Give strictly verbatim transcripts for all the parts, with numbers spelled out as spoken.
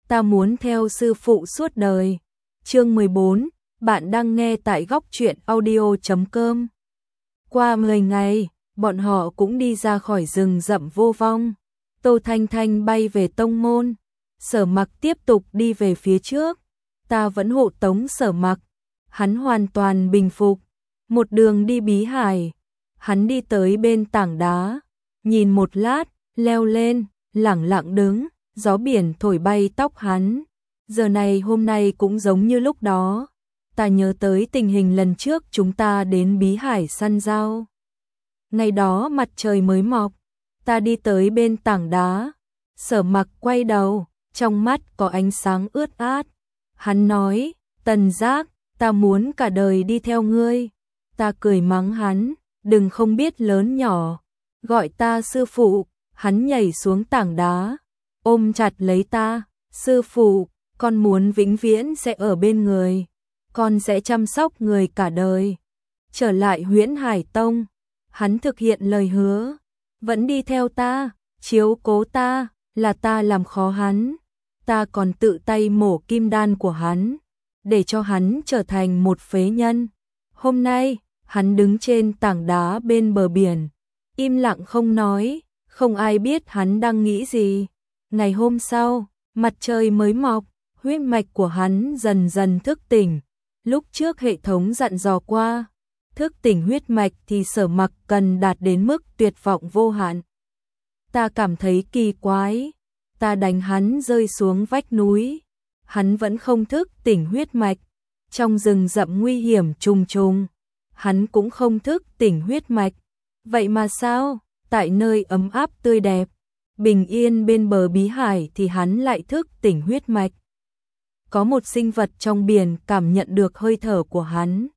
ta muốn theo sư phụ suốt đời. Chương mười bốn, bạn đang nghe tại góc truyện audio chấm com. Qua mười ngày, bọn họ cũng đi ra khỏi rừng rậm vô vong. Tô Thanh Thanh bay về tông môn, Sở Mặc tiếp tục đi về phía trước. Ta vẫn hộ tống Sở Mặc, hắn hoàn toàn bình phục. Một đường đi bí hải, hắn đi tới bên tảng đá, nhìn một lát, leo lên, lẳng lặng đứng, gió biển thổi bay tóc hắn. Giờ này hôm nay cũng giống như lúc đó, ta nhớ tới tình hình lần trước chúng ta đến bí hải săn dao. Ngày đó mặt trời mới mọc, ta đi tới bên tảng đá, Sở Mặc quay đầu, trong mắt có ánh sáng ướt át. Hắn nói, Tần Giác, ta muốn cả đời đi theo ngươi. Ta cười mắng hắn, đừng không biết lớn nhỏ, gọi ta sư phụ. Hắn nhảy xuống tảng đá, ôm chặt lấy ta, sư phụ, con muốn vĩnh viễn sẽ ở bên người, con sẽ chăm sóc người cả đời. Trở lại Huyễn Hải Tông, hắn thực hiện lời hứa, vẫn đi theo ta, chiếu cố ta, là ta làm khó hắn. Ta còn tự tay mổ kim đan của hắn, để cho hắn trở thành một phế nhân. Hôm nay, hắn đứng trên tảng đá bên bờ biển, im lặng không nói, không ai biết hắn đang nghĩ gì. Ngày hôm sau, mặt trời mới mọc, huyết mạch của hắn dần dần thức tỉnh. Lúc trước hệ thống dặn dò qua, thức tỉnh huyết mạch thì Sở Mặc cần đạt đến mức tuyệt vọng vô hạn. Ta cảm thấy kỳ quái, ta đánh hắn rơi xuống vách núi, hắn vẫn không thức tỉnh huyết mạch. Trong rừng rậm nguy hiểm trùng trùng, hắn cũng không thức tỉnh huyết mạch. Vậy mà sao, tại nơi ấm áp tươi đẹp, bình yên bên bờ bí hải thì hắn lại thức tỉnh huyết mạch. Có một sinh vật trong biển cảm nhận được hơi thở của hắn,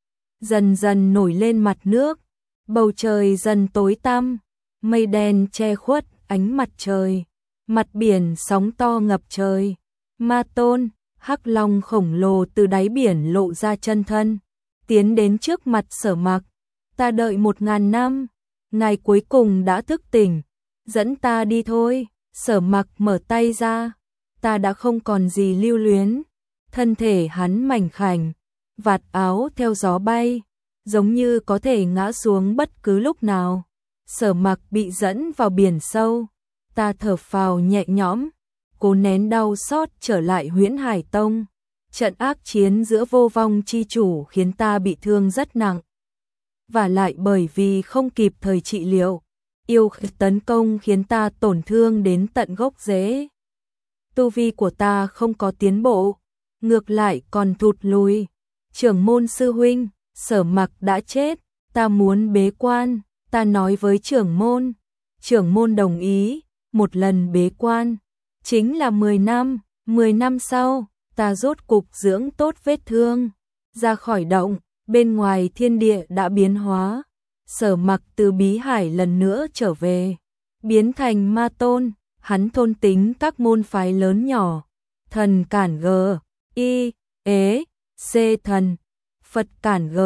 dần dần nổi lên mặt nước, bầu trời dần tối tăm, mây đen che khuất ánh mặt trời, mặt biển sóng to ngập trời. Ma Tôn, hắc long khổng lồ từ đáy biển lộ ra chân thân, tiến đến trước mặt Sở Mặc. Ta đợi một ngàn năm, ngài cuối cùng đã thức tỉnh, dẫn ta đi thôi. Sở Mặc mở tay ra, ta đã không còn gì lưu luyến. Thân thể hắn mảnh khảnh, vạt áo theo gió bay, giống như có thể ngã xuống bất cứ lúc nào. Sở Mặc bị dẫn vào biển sâu, ta thở phào nhẹ nhõm, cố nén đau xót trở lại Huyễn Hải Tông. Trận ác chiến giữa Vô Vong chi chủ khiến ta bị thương rất nặng, và lại bởi vì không kịp thời trị liệu, yêu tấn công khiến ta tổn thương đến tận gốc rễ. Tu vi của ta không có tiến bộ, ngược lại còn thụt lùi. Trưởng môn sư huynh, Sở Mặc đã chết, ta muốn bế quan. Ta nói với trưởng môn, trưởng môn đồng ý. Một lần bế quan chính là mười năm. Mười năm sau, ta rốt cục dưỡng tốt vết thương, ra khỏi động. Bên ngoài thiên địa đã biến hóa, Sở Mặc từ bí hải lần nữa trở về, biến thành Ma Tôn. Hắn thôn tính các môn phái lớn nhỏ, thần cản G, I, ế, C thần, Phật cản G,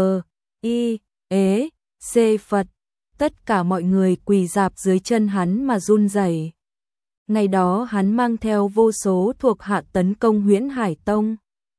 I, ế, C Phật. Tất cả mọi người quỳ rạp dưới chân hắn mà run rẩy. Ngày đó hắn mang theo vô số thuộc hạ tấn công Huyễn Hải Tông,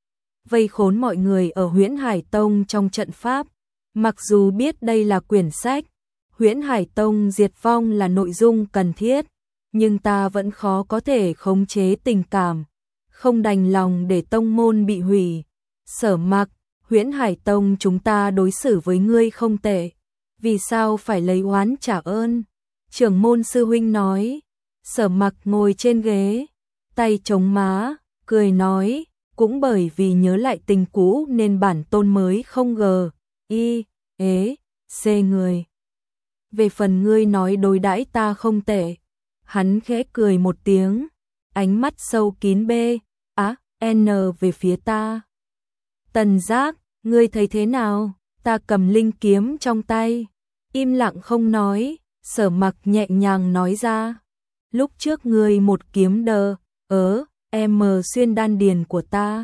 vây khốn mọi người ở Huyễn Hải Tông trong trận pháp. Mặc dù biết đây là quyển sách, Huyễn Hải Tông diệt vong là nội dung cần thiết, nhưng ta vẫn khó có thể khống chế tình cảm, không đành lòng để tông môn bị hủy. Sở Mặc, Huyễn Hải Tông chúng ta đối xử với ngươi không tệ, vì sao phải lấy oán trả ơn? Trưởng môn sư huynh nói. Sở Mặc ngồi trên ghế, tay chống má, cười nói, cũng bởi vì nhớ lại tình cũ nên bản tôn mới không gờ, I, ế, C người. Về phần ngươi nói đối đãi ta không tệ. Hắn khẽ cười một tiếng, ánh mắt sâu kín B, á, N về phía ta. Tần Giác, ngươi thấy thế nào? Ta cầm linh kiếm trong tay, im lặng không nói. Sở Mặc nhẹ nhàng nói ra, lúc trước ngươi một kiếm đờ, ớ, em xuyên đan điền của ta,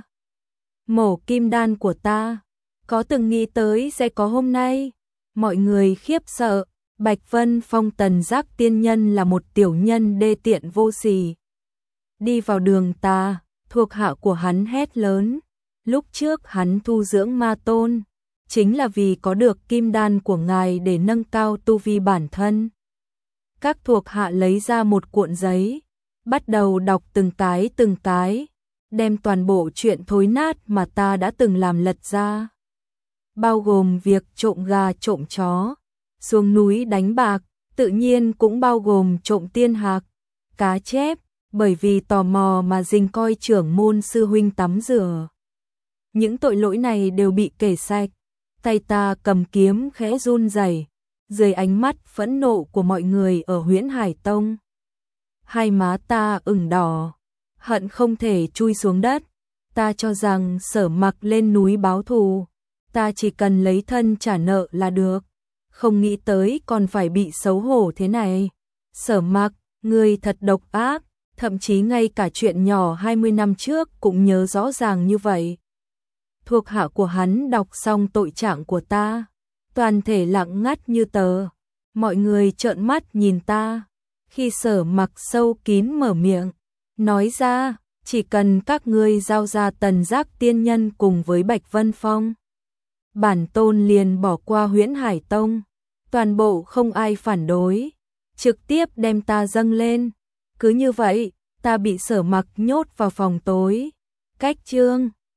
mổ kim đan của ta, có từng nghĩ tới sẽ có hôm nay? Mọi người khiếp sợ. Bạch Vân Phong Tần Giác tiên nhân là một tiểu nhân đê tiện vô sỉ, đi vào đường ta, Thuộc hạ của hắn hét lớn, lúc trước hắn thu dưỡng ma tôn, chính là vì có được kim đan của ngài để nâng cao tu vi bản thân. Các thuộc hạ lấy ra một cuộn giấy, bắt đầu đọc từng cái từng cái, đem toàn bộ chuyện thối nát mà ta đã từng làm lật ra. Bao gồm việc trộm gà trộm chó, xuống núi đánh bạc, tự nhiên cũng bao gồm trộm tiên hạc, cá chép, bởi vì tò mò mà dình coi trưởng môn sư huynh tắm rửa. Những tội lỗi này đều bị kể sạch, tay ta cầm kiếm khẽ run rẩy, dưới ánh mắt phẫn nộ của mọi người ở Huyễn Hải Tông. Hai má ta ửng đỏ, hận không thể chui xuống đất. Ta cho rằng Sở Mặc lên núi báo thù, ta chỉ cần lấy thân trả nợ là được, không nghĩ tới còn phải bị xấu hổ thế này. Sở Mặc, ngươi thật độc ác, thậm chí ngay cả chuyện nhỏ hai mươi năm trước cũng nhớ rõ ràng như vậy. Thuộc hạ của hắn đọc xong tội trạng của ta, toàn thể lặng ngắt như tờ, mọi người trợn mắt nhìn ta. Khi Sở Mặc sâu kín mở miệng, nói ra, chỉ cần các ngươi giao ra Tần Giác tiên nhân cùng với Bạch Vân Phong, bản tôn liền bỏ qua Huyễn Hải Tông. Toàn bộ không ai phản đối, trực tiếp đem ta dâng lên. Cứ như vậy, ta bị Sở Mặc nhốt vào phòng tối. Cách chương